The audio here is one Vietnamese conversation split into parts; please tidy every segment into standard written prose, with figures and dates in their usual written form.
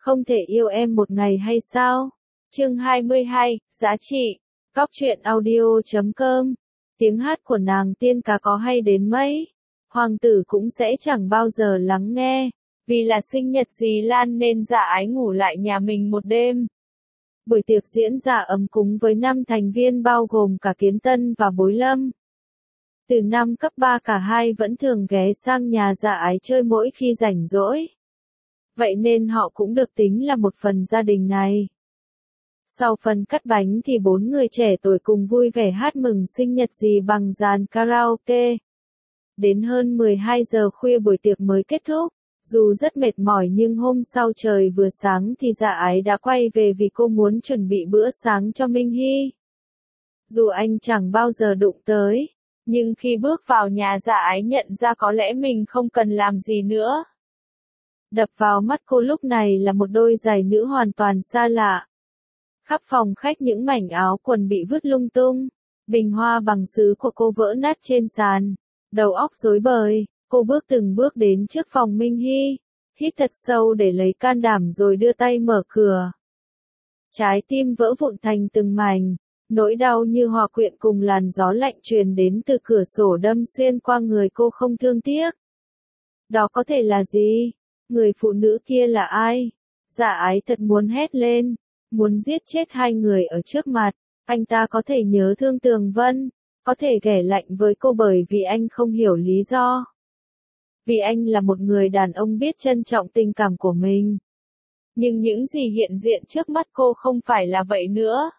Không thể yêu em một ngày hay sao? Chương 22, giá trị. Cóc truyện audio.com. Tiếng hát của nàng tiên cá có hay đến mấy, hoàng tử cũng sẽ chẳng bao giờ lắng nghe. Vì là sinh nhật dì Lan nên Dạ Ái ngủ lại nhà mình một đêm. Buổi tiệc diễn ra ấm cúng với 5 thành viên bao gồm cả Kiến Tân và Bối Lâm. Từ năm cấp 3 cả hai vẫn thường ghé sang nhà Dạ Ái chơi mỗi khi rảnh rỗi. Vậy nên họ cũng được tính là một phần gia đình này. Sau phần cắt bánh thì 4 người trẻ tuổi cùng vui vẻ hát mừng sinh nhật dì bằng dàn karaoke. Đến hơn 12 giờ khuya buổi tiệc mới kết thúc. Dù rất mệt mỏi nhưng hôm sau trời vừa sáng thì Dạ Ái đã quay về vì cô muốn chuẩn bị bữa sáng cho Minh Hy. Dù anh chẳng bao giờ đụng tới, nhưng khi bước vào nhà Dạ Ái nhận ra có lẽ mình không cần làm gì nữa. Đập vào mắt cô lúc này là một đôi giày nữ hoàn toàn xa lạ. Khắp phòng khách những mảnh áo quần bị vứt lung tung, bình hoa bằng sứ của cô vỡ nát trên sàn, đầu óc rối bời. Cô bước từng bước đến trước phòng Minh Hy, hít thật sâu để lấy can đảm rồi đưa tay mở cửa. Trái tim vỡ vụn thành từng mảnh, nỗi đau như hòa quyện cùng làn gió lạnh truyền đến từ cửa sổ đâm xuyên qua người cô không thương tiếc. Đó có thể là gì? Người phụ nữ kia là ai? Dạ Ái thật muốn hét lên, muốn giết chết hai người ở trước mặt. Anh ta có thể nhớ thương Tường Vân, có thể ghẻ lạnh với cô bởi vì anh không hiểu lý do. Vì anh là một người đàn ông biết trân trọng tình cảm của mình. Nhưng những gì hiện diện trước mắt cô không phải là vậy nữa.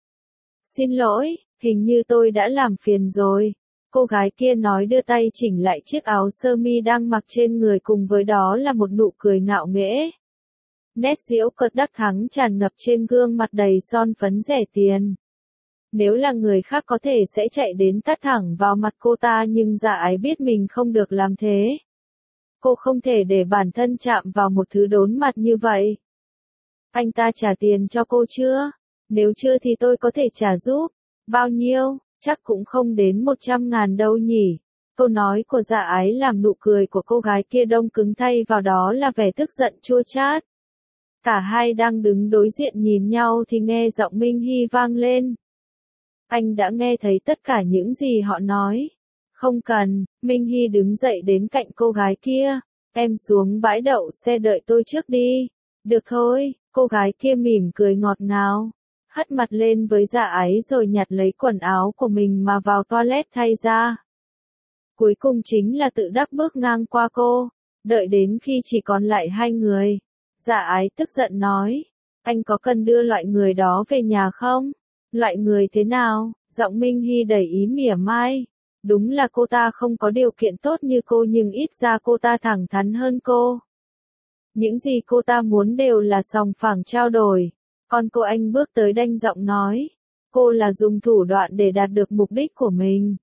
Xin lỗi, hình như tôi đã làm phiền rồi. Cô gái kia nói đưa tay chỉnh lại chiếc áo sơ mi đang mặc trên người cùng với đó là một nụ cười ngạo nghễ. Nét giễu cợt đắc thắng tràn ngập trên gương mặt đầy son phấn rẻ tiền. Nếu là người khác có thể sẽ chạy đến tát thẳng vào mặt cô ta nhưng Dạ Ái biết mình không được làm thế. Cô không thể để bản thân chạm vào một thứ đốn mặt như vậy. Anh ta trả tiền cho cô chưa? Nếu chưa thì tôi có thể trả giúp. Bao nhiêu? Chắc cũng không đến 100.000 đâu nhỉ. Câu nói của Dạ Ái làm nụ cười của cô gái kia đông cứng thay vào đó là vẻ tức giận chua chát. Cả hai đang đứng đối diện nhìn nhau thì nghe giọng Minh Hy vang lên. Anh đã nghe thấy tất cả những gì họ nói. Không cần, Minh Hy đứng dậy đến cạnh cô gái kia. Em xuống bãi đậu xe đợi tôi trước đi. Được thôi, cô gái kia mỉm cười ngọt ngào. Hất mặt lên với Dạ Ái rồi nhặt lấy quần áo của mình mà vào toilet thay ra. Cuối cùng chính là tự đắc bước ngang qua cô. Đợi đến khi chỉ còn lại hai người. Dạ Ái tức giận nói. Anh có cần đưa loại người đó về nhà không? Loại người thế nào? Giọng Minh Hy đầy ý mỉa mai. Đúng là cô ta không có điều kiện tốt như cô nhưng ít ra cô ta thẳng thắn hơn cô. Những gì cô ta muốn đều là sòng phẳng trao đổi. Còn cô anh bước tới đanh giọng nói. Cô là dùng thủ đoạn để đạt được mục đích của mình.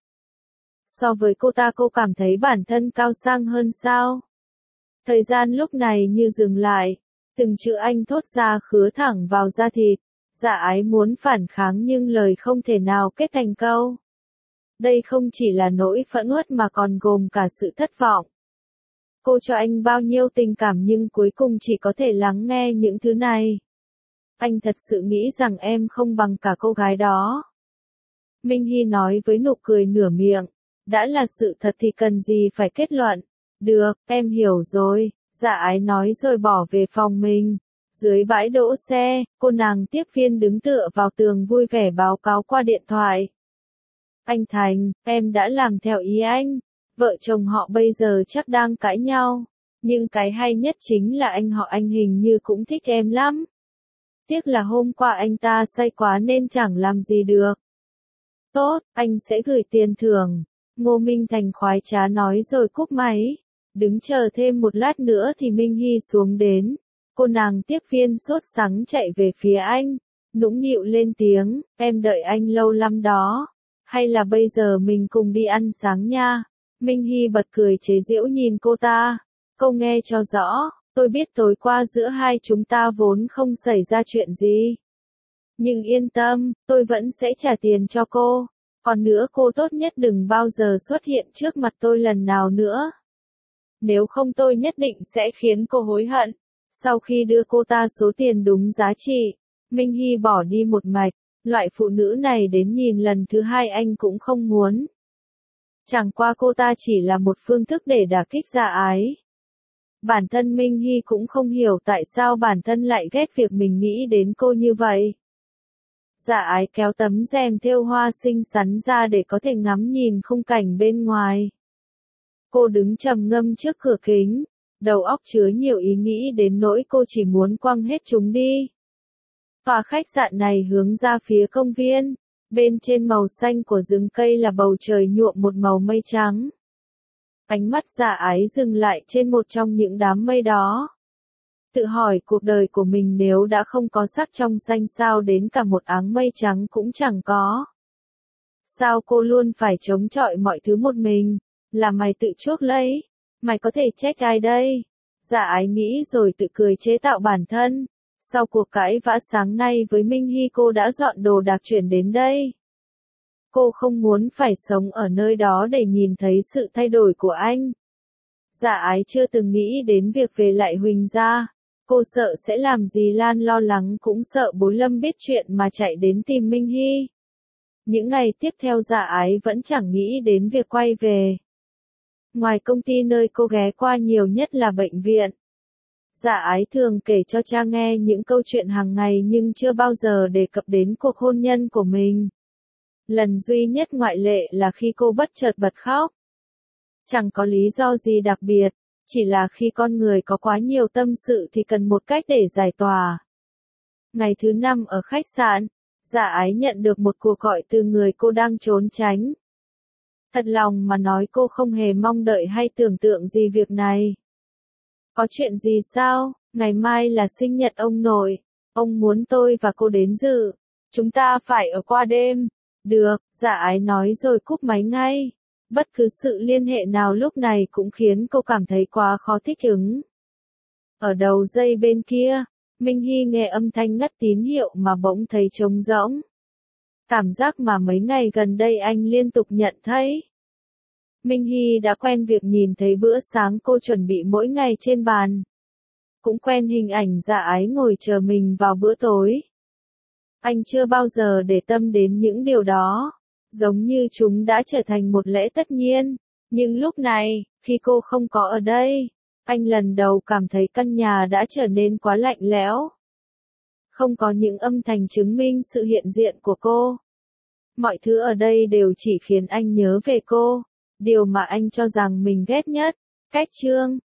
So với cô ta cô cảm thấy bản thân cao sang hơn sao? Thời gian lúc này như dừng lại. Từng chữ anh thốt ra khứa thẳng vào da thịt. Dạ Ái muốn phản kháng nhưng lời không thể nào kết thành câu. Đây không chỉ là nỗi phẫn uất mà còn gồm cả sự thất vọng. Cô cho anh bao nhiêu tình cảm nhưng cuối cùng chỉ có thể lắng nghe những thứ này. Anh thật sự nghĩ rằng em không bằng cả cô gái đó. Minh Hy nói với nụ cười nửa miệng. Đã là sự thật thì cần gì phải kết luận. Được, em hiểu rồi. Dạ Ái nói rồi bỏ về phòng mình. Dưới bãi đỗ xe, cô nàng tiếp viên đứng tựa vào tường vui vẻ báo cáo qua điện thoại. Anh Thành, em đã làm theo ý anh. Vợ chồng họ bây giờ chắc đang cãi nhau. Nhưng cái hay nhất chính là anh hình như cũng thích em lắm. Tiếc là hôm qua anh ta say quá nên chẳng làm gì được. Tốt, anh sẽ gửi tiền thưởng. Ngô Minh Thành khoái trá nói rồi cúp máy. Đứng chờ thêm một lát nữa thì Minh Hy xuống đến. Cô nàng tiếp viên sốt sắng chạy về phía anh. Nũng nịu lên tiếng, em đợi anh lâu lắm đó. Hay là bây giờ mình cùng đi ăn sáng nha. Minh Hy bật cười chế giễu nhìn cô ta. Cô nghe cho rõ, tôi biết tối qua giữa hai chúng ta vốn không xảy ra chuyện gì. Nhưng yên tâm, tôi vẫn sẽ trả tiền cho cô. Còn nữa cô tốt nhất đừng bao giờ xuất hiện trước mặt tôi lần nào nữa. Nếu không tôi nhất định sẽ khiến cô hối hận. Sau khi đưa cô ta số tiền đúng giá trị, Minh Hy bỏ đi một mạch, loại phụ nữ này đến nhìn lần thứ hai anh cũng không muốn. Chẳng qua cô ta chỉ là một phương thức để đả kích Dạ Ái. Bản thân Minh Hy cũng không hiểu tại sao bản thân lại ghét việc mình nghĩ đến cô như vậy. Dạ Ái kéo tấm rèm thêu hoa xinh xắn ra để có thể ngắm nhìn khung cảnh bên ngoài. Cô đứng trầm ngâm trước cửa kính, đầu óc chứa nhiều ý nghĩ đến nỗi cô chỉ muốn quăng hết chúng đi. Tòa khách sạn này hướng ra phía công viên, bên trên màu xanh của rừng cây là bầu trời nhuộm một màu mây trắng. Ánh mắt Dạ Ái dừng lại trên một trong những đám mây đó. Tự hỏi cuộc đời của mình nếu đã không có sắc trong xanh sao đến cả một áng mây trắng cũng chẳng có. Sao cô luôn phải chống chọi mọi thứ một mình, là mày tự chuốc lấy, mày có thể trách ai đây? Dạ Ái nghĩ rồi tự cười chế tạo bản thân. Sau cuộc cãi vã sáng nay với Minh Hy cô đã dọn đồ đạc chuyển đến đây. Cô không muốn phải sống ở nơi đó để nhìn thấy sự thay đổi của anh. Dạ Ái chưa từng nghĩ đến việc về lại Huỳnh gia. Cô sợ sẽ làm gì Lan lo lắng cũng sợ bố Lâm biết chuyện mà chạy đến tìm Minh Hy. Những ngày tiếp theo Dạ Ái vẫn chẳng nghĩ đến việc quay về. Ngoài công ty nơi cô ghé qua nhiều nhất là bệnh viện. Dạ Ái thường kể cho cha nghe những câu chuyện hàng ngày nhưng chưa bao giờ đề cập đến cuộc hôn nhân của mình. Lần duy nhất ngoại lệ là khi cô bất chợt bật khóc. Chẳng có lý do gì đặc biệt, chỉ là khi con người có quá nhiều tâm sự thì cần một cách để giải tỏa. Ngày thứ 5 ở khách sạn, Dạ Ái nhận được một cuộc gọi từ người cô đang trốn tránh. Thật lòng mà nói cô không hề mong đợi hay tưởng tượng gì việc này. Có chuyện gì sao? Ngày mai là sinh nhật ông nội. Ông muốn tôi và cô đến dự. Chúng ta phải ở qua đêm. Được, Dạ Ái nói rồi cúp máy ngay. Bất cứ sự liên hệ nào lúc này cũng khiến cô cảm thấy quá khó thích ứng. Ở đầu dây bên kia, Minh Hy nghe âm thanh ngắt tín hiệu mà bỗng thấy trống rỗng. Cảm giác mà mấy ngày gần đây anh liên tục nhận thấy. Minh Hy đã quen việc nhìn thấy bữa sáng cô chuẩn bị mỗi ngày trên bàn. Cũng quen hình ảnh Dạ Ái ngồi chờ mình vào bữa tối. Anh chưa bao giờ để tâm đến những điều đó, giống như chúng đã trở thành một lẽ tất nhiên. Nhưng lúc này, khi cô không có ở đây, anh lần đầu cảm thấy căn nhà đã trở nên quá lạnh lẽo. Không có những âm thanh chứng minh sự hiện diện của cô. Mọi thứ ở đây đều chỉ khiến anh nhớ về cô, điều mà anh cho rằng mình ghét nhất. Cách chương